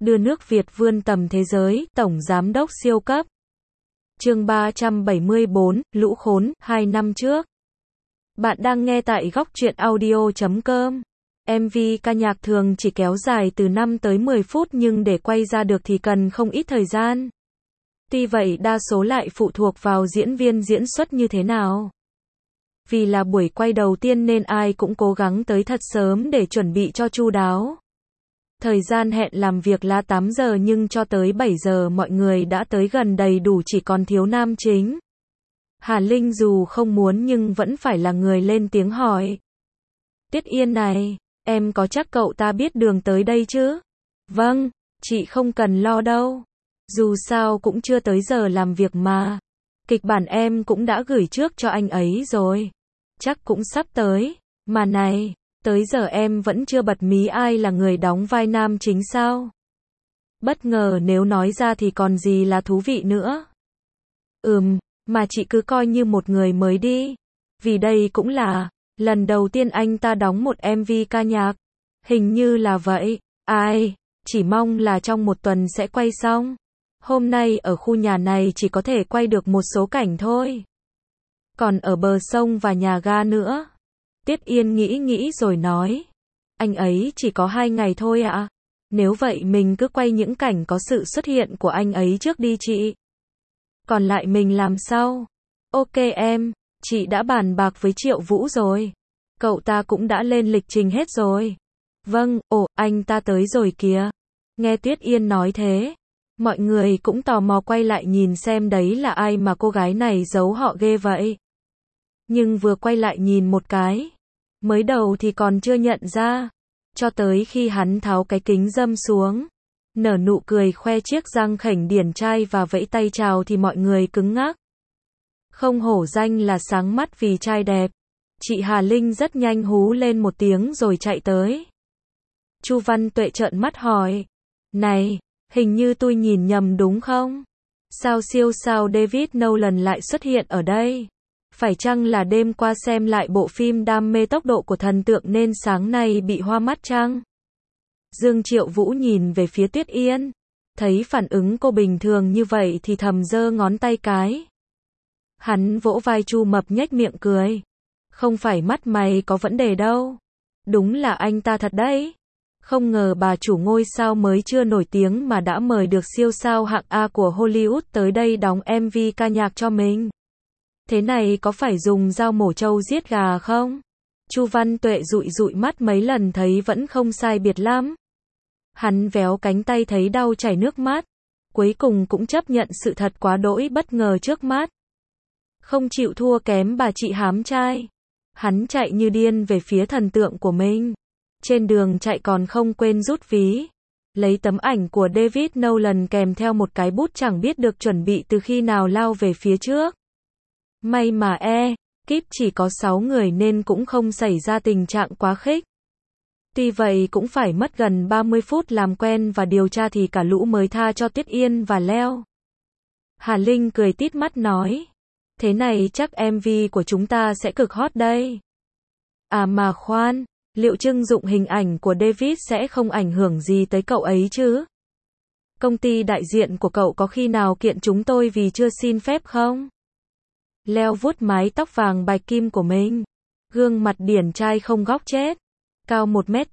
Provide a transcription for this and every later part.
đưa nước Việt vươn tầm thế giới, Tổng Giám đốc siêu cấp. Chương 374, Lũ khốn, 2 năm trước. Bạn đang nghe tại góc truyện audio.com. MV ca nhạc thường chỉ kéo dài từ 5 tới 10 phút nhưng để quay ra được thì cần không ít thời gian. Tuy vậy đa số lại phụ thuộc vào diễn viên diễn xuất như thế nào. Vì là buổi quay đầu tiên nên ai cũng cố gắng tới thật sớm để chuẩn bị cho chu đáo. Thời gian hẹn làm việc là 8 giờ nhưng cho tới 7 giờ mọi người đã tới gần đầy đủ, chỉ còn thiếu nam chính. Hà Linh dù không muốn nhưng vẫn phải là người lên tiếng hỏi. Tiết Yên này, em có chắc cậu ta biết đường tới đây chứ? Vâng, chị không cần lo đâu. Dù sao cũng chưa tới giờ làm việc mà. Kịch bản em cũng đã gửi trước cho anh ấy rồi. Chắc cũng sắp tới. Mà này, tới giờ em vẫn chưa bật mí ai là người đóng vai nam chính sao? Bất ngờ nếu nói ra thì còn gì là thú vị nữa. Mà chị cứ coi như một người mới đi. Vì đây cũng là lần đầu tiên anh ta đóng một MV ca nhạc. Hình như là vậy. Chỉ mong là trong một tuần sẽ quay xong. Hôm nay ở khu nhà này chỉ có thể quay được một số cảnh thôi. Còn ở bờ sông và nhà ga nữa. Tiết Yên nghĩ rồi nói. Anh ấy chỉ có 2 ngày thôi ạ. Nếu vậy mình cứ quay những cảnh có sự xuất hiện của anh ấy trước đi chị. Còn lại mình làm sau. Ok em, chị đã bàn bạc với Triệu Vũ rồi. Cậu ta cũng đã lên lịch trình hết rồi. Vâng, anh ta tới rồi kìa. Nghe Tiết Yên nói thế. Mọi người cũng tò mò quay lại nhìn xem đấy là ai mà cô gái này giấu họ ghê vậy. Nhưng vừa quay lại nhìn một cái. Mới đầu thì còn chưa nhận ra. Cho tới khi hắn tháo cái kính râm xuống. Nở nụ cười khoe chiếc răng khểnh điển trai và vẫy tay chào thì mọi người cứng ngắc. Không hổ danh là sáng mắt vì trai đẹp. Chị Hà Linh rất nhanh hú lên một tiếng rồi chạy tới. Chu Văn Tuệ trợn mắt hỏi. Này, hình như tôi nhìn nhầm đúng không? Sao siêu sao David Nolan lại xuất hiện ở đây? Phải chăng là đêm qua xem lại bộ phim Đam mê tốc độ của thần tượng nên sáng nay bị hoa mắt chăng? Dương Triệu Vũ nhìn về phía Tuyết Yên. Thấy phản ứng cô bình thường như vậy thì thầm giơ ngón tay cái. Hắn vỗ vai Chu Mập nhếch miệng cười. Không phải mắt mày có vấn đề đâu. Đúng là anh ta thật đấy. Không ngờ bà chủ ngôi sao mới chưa nổi tiếng mà đã mời được siêu sao hạng A của Hollywood tới đây đóng MV ca nhạc cho mình. Thế này có phải dùng dao mổ trâu giết gà không? Chu Văn Tuệ dụi mắt mấy lần thấy vẫn không sai biệt lắm. Hắn véo cánh tay thấy đau chảy nước mắt. Cuối cùng cũng chấp nhận sự thật quá đỗi bất ngờ trước mắt. Không chịu thua kém bà chị hám trai. Hắn chạy như điên về phía thần tượng của mình. Trên đường chạy còn không quên rút ví. Lấy tấm ảnh của David Nolan kèm theo một cái bút chẳng biết được chuẩn bị từ khi nào lao về phía trước. May mà kíp chỉ có 6 người nên cũng không xảy ra tình trạng quá khích. Tuy vậy cũng phải mất gần 30 phút làm quen và điều tra thì cả lũ mới tha cho Tuyết Yên và Leo. Hà Linh cười tít mắt nói. Thế này chắc MV của chúng ta sẽ cực hot đây. À mà khoan, liệu trưng dụng hình ảnh của David sẽ không ảnh hưởng gì tới cậu ấy chứ? Công ty đại diện của cậu có khi nào kiện chúng tôi vì chưa xin phép không? Leo vuốt mái tóc vàng bạch kim của mình. Gương mặt điển trai không góc chết. Cao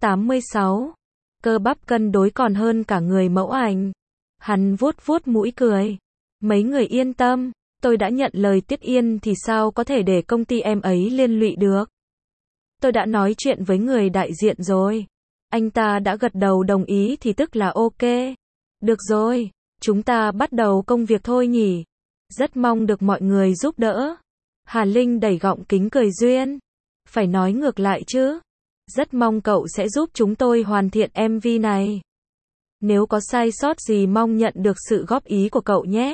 1m86. Cơ bắp cân đối còn hơn cả người mẫu ảnh. Hắn vuốt mũi cười. Mấy người yên tâm. Tôi đã nhận lời Tiết Yên thì sao có thể để công ty em ấy liên lụy được. Tôi đã nói chuyện với người đại diện rồi. Anh ta đã gật đầu đồng ý thì tức là ok. Được rồi, chúng ta bắt đầu công việc thôi nhỉ. Rất mong được mọi người giúp đỡ. Hà Linh đẩy gọng kính cười duyên. Phải nói ngược lại chứ. Rất mong cậu sẽ giúp chúng tôi hoàn thiện MV này. Nếu có sai sót gì mong nhận được sự góp ý của cậu nhé.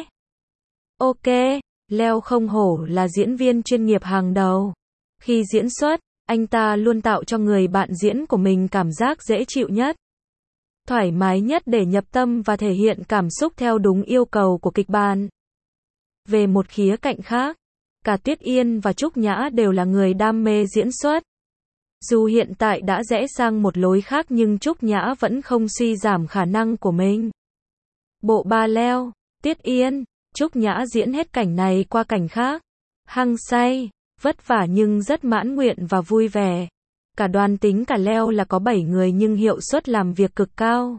Ok, Leo không hổ là diễn viên chuyên nghiệp hàng đầu. Khi diễn xuất, anh ta luôn tạo cho người bạn diễn của mình cảm giác dễ chịu nhất. Thoải mái nhất để nhập tâm và thể hiện cảm xúc theo đúng yêu cầu của kịch bản. Về một khía cạnh khác, cả Tuyết Yên và Trúc Nhã đều là người đam mê diễn xuất. Dù hiện tại đã rẽ sang một lối khác nhưng Trúc Nhã vẫn không suy giảm khả năng của mình. Bộ ba leo, Tiết Yên, Trúc Nhã diễn hết cảnh này qua cảnh khác. Hăng say, vất vả nhưng rất mãn nguyện và vui vẻ. Cả đoàn tính cả leo là có 7 người nhưng hiệu suất làm việc cực cao.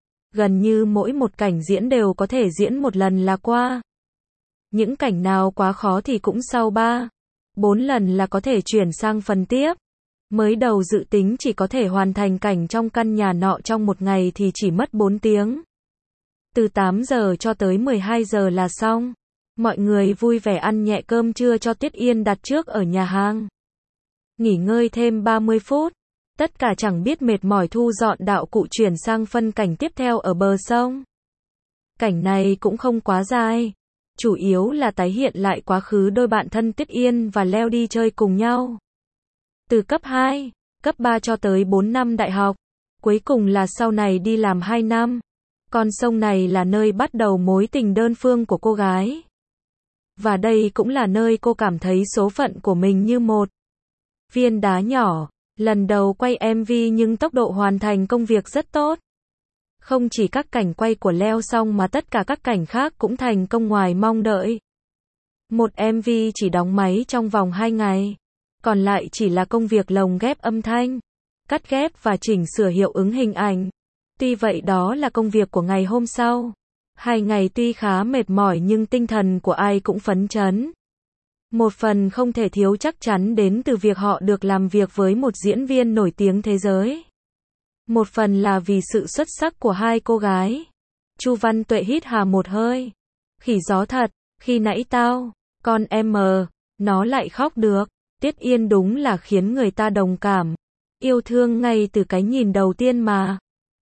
Gần như mỗi một cảnh diễn đều có thể diễn một lần là qua. Những cảnh nào quá khó thì cũng sau 3, 4 lần là có thể chuyển sang phần tiếp. Mới đầu dự tính chỉ có thể hoàn thành cảnh trong căn nhà nọ trong một ngày thì chỉ mất 4 tiếng. Từ 8 giờ cho tới 12 giờ là xong. Mọi người vui vẻ ăn nhẹ cơm trưa cho Tiết Yên đặt trước ở nhà hàng. Nghỉ ngơi thêm 30 phút. Tất cả chẳng biết mệt mỏi thu dọn đạo cụ chuyển sang phân cảnh tiếp theo ở bờ sông. Cảnh này cũng không quá dài. Chủ yếu là tái hiện lại quá khứ đôi bạn thân Tiết Yên và Leo đi chơi cùng nhau. Từ cấp 2, cấp 3 cho tới 4 năm đại học. Cuối cùng là sau này đi làm 2 năm. Con sông này là nơi bắt đầu mối tình đơn phương của cô gái. Và đây cũng là nơi cô cảm thấy số phận của mình như một viên đá nhỏ. Lần đầu quay MV nhưng tốc độ hoàn thành công việc rất tốt. Không chỉ các cảnh quay của Leo xong mà tất cả các cảnh khác cũng thành công ngoài mong đợi. Một MV chỉ đóng máy trong vòng 2 ngày. Còn lại chỉ là công việc lồng ghép âm thanh, cắt ghép và chỉnh sửa hiệu ứng hình ảnh. Tuy vậy đó là công việc của ngày hôm sau. 2 ngày tuy khá mệt mỏi nhưng tinh thần của ai cũng phấn chấn. Một phần không thể thiếu chắc chắn đến từ việc họ được làm việc với một diễn viên nổi tiếng thế giới. Một phần là vì sự xuất sắc của hai cô gái. Chu Văn Tuệ hít hà một hơi. Khỉ gió thật, khi nãy tao, con em nó lại khóc được. Tiết Yên đúng là khiến người ta đồng cảm. Yêu thương ngay từ cái nhìn đầu tiên mà.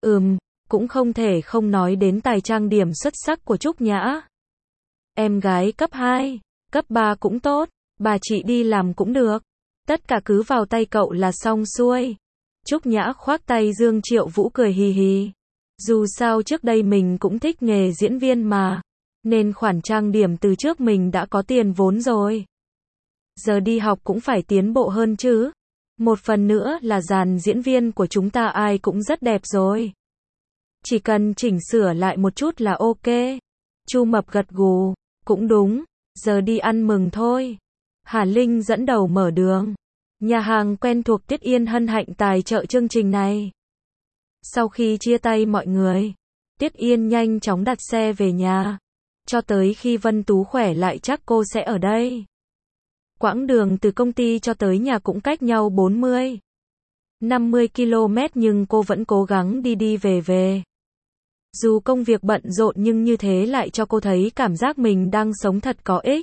Cũng không thể không nói đến tài trang điểm xuất sắc của Trúc Nhã. Em gái cấp 2, cấp 3 cũng tốt, bà chị đi làm cũng được. Tất cả cứ vào tay cậu là xong xuôi. Trúc Nhã khoác tay Dương Triệu Vũ cười hì hì. Dù sao trước đây mình cũng thích nghề diễn viên mà. Nên khoản trang điểm từ trước mình đã có tiền vốn rồi. Giờ đi học cũng phải tiến bộ hơn chứ. Một phần nữa là dàn diễn viên của chúng ta ai cũng rất đẹp rồi. Chỉ cần chỉnh sửa lại một chút là ok. Chu Mập gật gù. Cũng đúng. Giờ đi ăn mừng thôi. Hà Linh dẫn đầu mở đường. Nhà hàng quen thuộc Tiết Yên hân hạnh tài trợ chương trình này. Sau khi chia tay mọi người, Tiết Yên nhanh chóng đặt xe về nhà. Cho tới khi Vân Tú khỏe lại chắc cô sẽ ở đây. Quãng đường từ công ty cho tới nhà cũng cách nhau 40, 50 km nhưng cô vẫn cố gắng đi đi về về. Dù công việc bận rộn nhưng như thế lại cho cô thấy cảm giác mình đang sống thật có ích.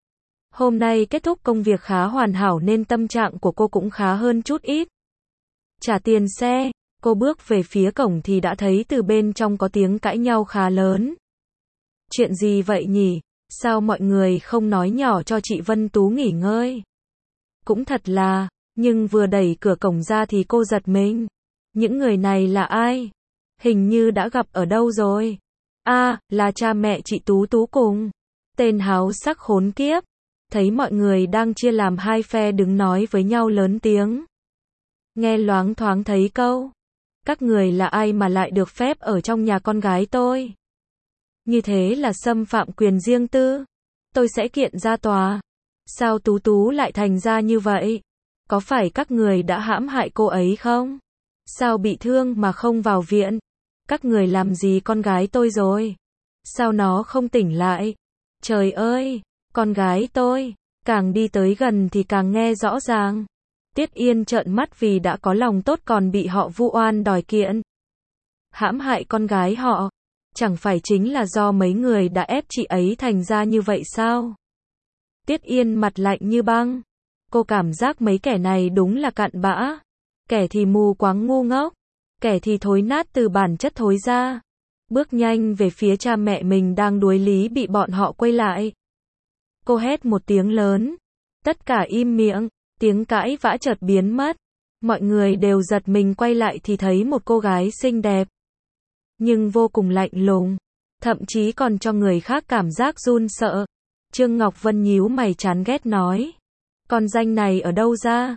Hôm nay kết thúc công việc khá hoàn hảo nên tâm trạng của cô cũng khá hơn chút ít. Trả tiền xe, cô bước về phía cổng thì đã thấy từ bên trong có tiếng cãi nhau khá lớn. Chuyện gì vậy nhỉ? Sao mọi người không nói nhỏ cho chị Vân Tú nghỉ ngơi? Cũng thật là, nhưng vừa đẩy cửa cổng ra thì cô giật mình. Những người này là ai? Hình như đã gặp ở đâu rồi. Là cha mẹ chị Tú Tú cùng. Tên háo sắc khốn kiếp. Thấy mọi người đang chia làm hai phe đứng nói với nhau lớn tiếng. Nghe loáng thoáng thấy câu. Các người là ai mà lại được phép ở trong nhà con gái tôi? Như thế là xâm phạm quyền riêng tư. Tôi sẽ kiện ra tòa. Sao Tú Tú lại thành ra như vậy? Có phải các người đã hãm hại cô ấy không? Sao bị thương mà không vào viện? Các người làm gì con gái tôi rồi? Sao nó không tỉnh lại? Trời ơi, con gái tôi, càng đi tới gần thì càng nghe rõ ràng. Tiết Yên trợn mắt vì đã có lòng tốt còn bị họ vu oan đòi kiện. Hãm hại con gái họ, chẳng phải chính là do mấy người đã ép chị ấy thành ra như vậy sao? Tiết Yên mặt lạnh như băng. Cô cảm giác mấy kẻ này đúng là cặn bã. Kẻ thì mù quáng ngu ngốc, kẻ thì thối nát từ bản chất thối ra. Bước nhanh về phía cha mẹ mình đang đuối lý bị bọn họ quay lại. Cô hét một tiếng lớn. Tất cả im miệng, tiếng cãi vã chợt biến mất. Mọi người đều giật mình quay lại thì thấy một cô gái xinh đẹp. Nhưng vô cùng lạnh lùng. Thậm chí còn cho người khác cảm giác run sợ. Trương Ngọc Vân nhíu mày chán ghét nói. Con danh này ở đâu ra?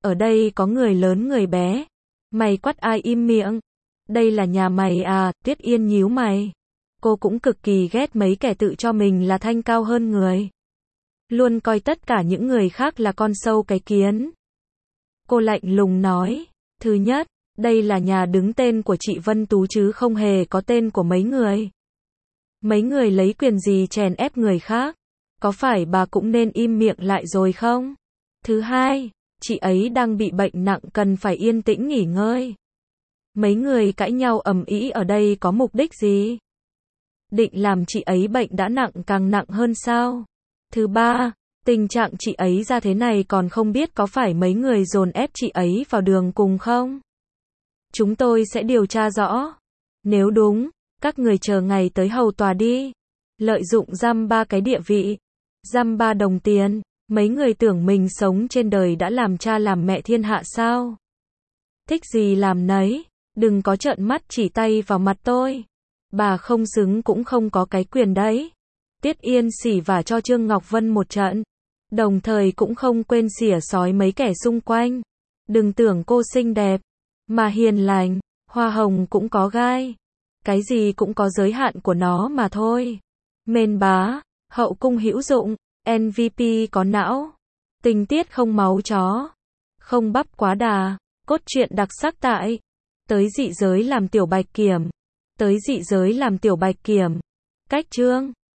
Ở đây có người lớn người bé. Mày quát ai im miệng. Đây là nhà mày à, Tuyết Yên nhíu mày. Cô cũng cực kỳ ghét mấy kẻ tự cho mình là thanh cao hơn người. Luôn coi tất cả những người khác là con sâu cái kiến. Cô lạnh lùng nói. Thứ nhất, đây là nhà đứng tên của chị Vân Tú chứ không hề có tên của mấy người. Mấy người lấy quyền gì chèn ép người khác? Có phải bà cũng nên im miệng lại rồi không? Thứ hai, chị ấy đang bị bệnh nặng cần phải yên tĩnh nghỉ ngơi. Mấy người cãi nhau ầm ĩ ở đây có mục đích gì? Định làm chị ấy bệnh đã nặng càng nặng hơn sao? Thứ ba, tình trạng chị ấy ra thế này còn không biết có phải mấy người dồn ép chị ấy vào đường cùng không? Chúng tôi sẽ điều tra rõ. Nếu đúng, các người chờ ngày tới hầu tòa đi. Lợi dụng dăm ba cái địa vị, dăm ba đồng tiền, mấy người tưởng mình sống trên đời đã làm cha làm mẹ thiên hạ sao? Thích gì làm nấy, đừng có trợn mắt chỉ tay vào mặt tôi. Bà không xứng cũng không có cái quyền đấy. Tiết Yên xỉ vả cho Trương Ngọc Vân một trận, đồng thời cũng không quên xỉa xói mấy kẻ xung quanh. Đừng tưởng cô xinh đẹp, mà hiền lành, hoa hồng cũng có gai. Cái gì cũng có giới hạn của nó mà thôi. Mên bá, hậu cung hữu dụng, MVP có não, tình tiết không máu chó, không bắp quá đà, cốt truyện đặc sắc tại Tới dị giới làm tiểu bạch kiểm. Tới dị giới làm tiểu bạch kiểm. Cách chương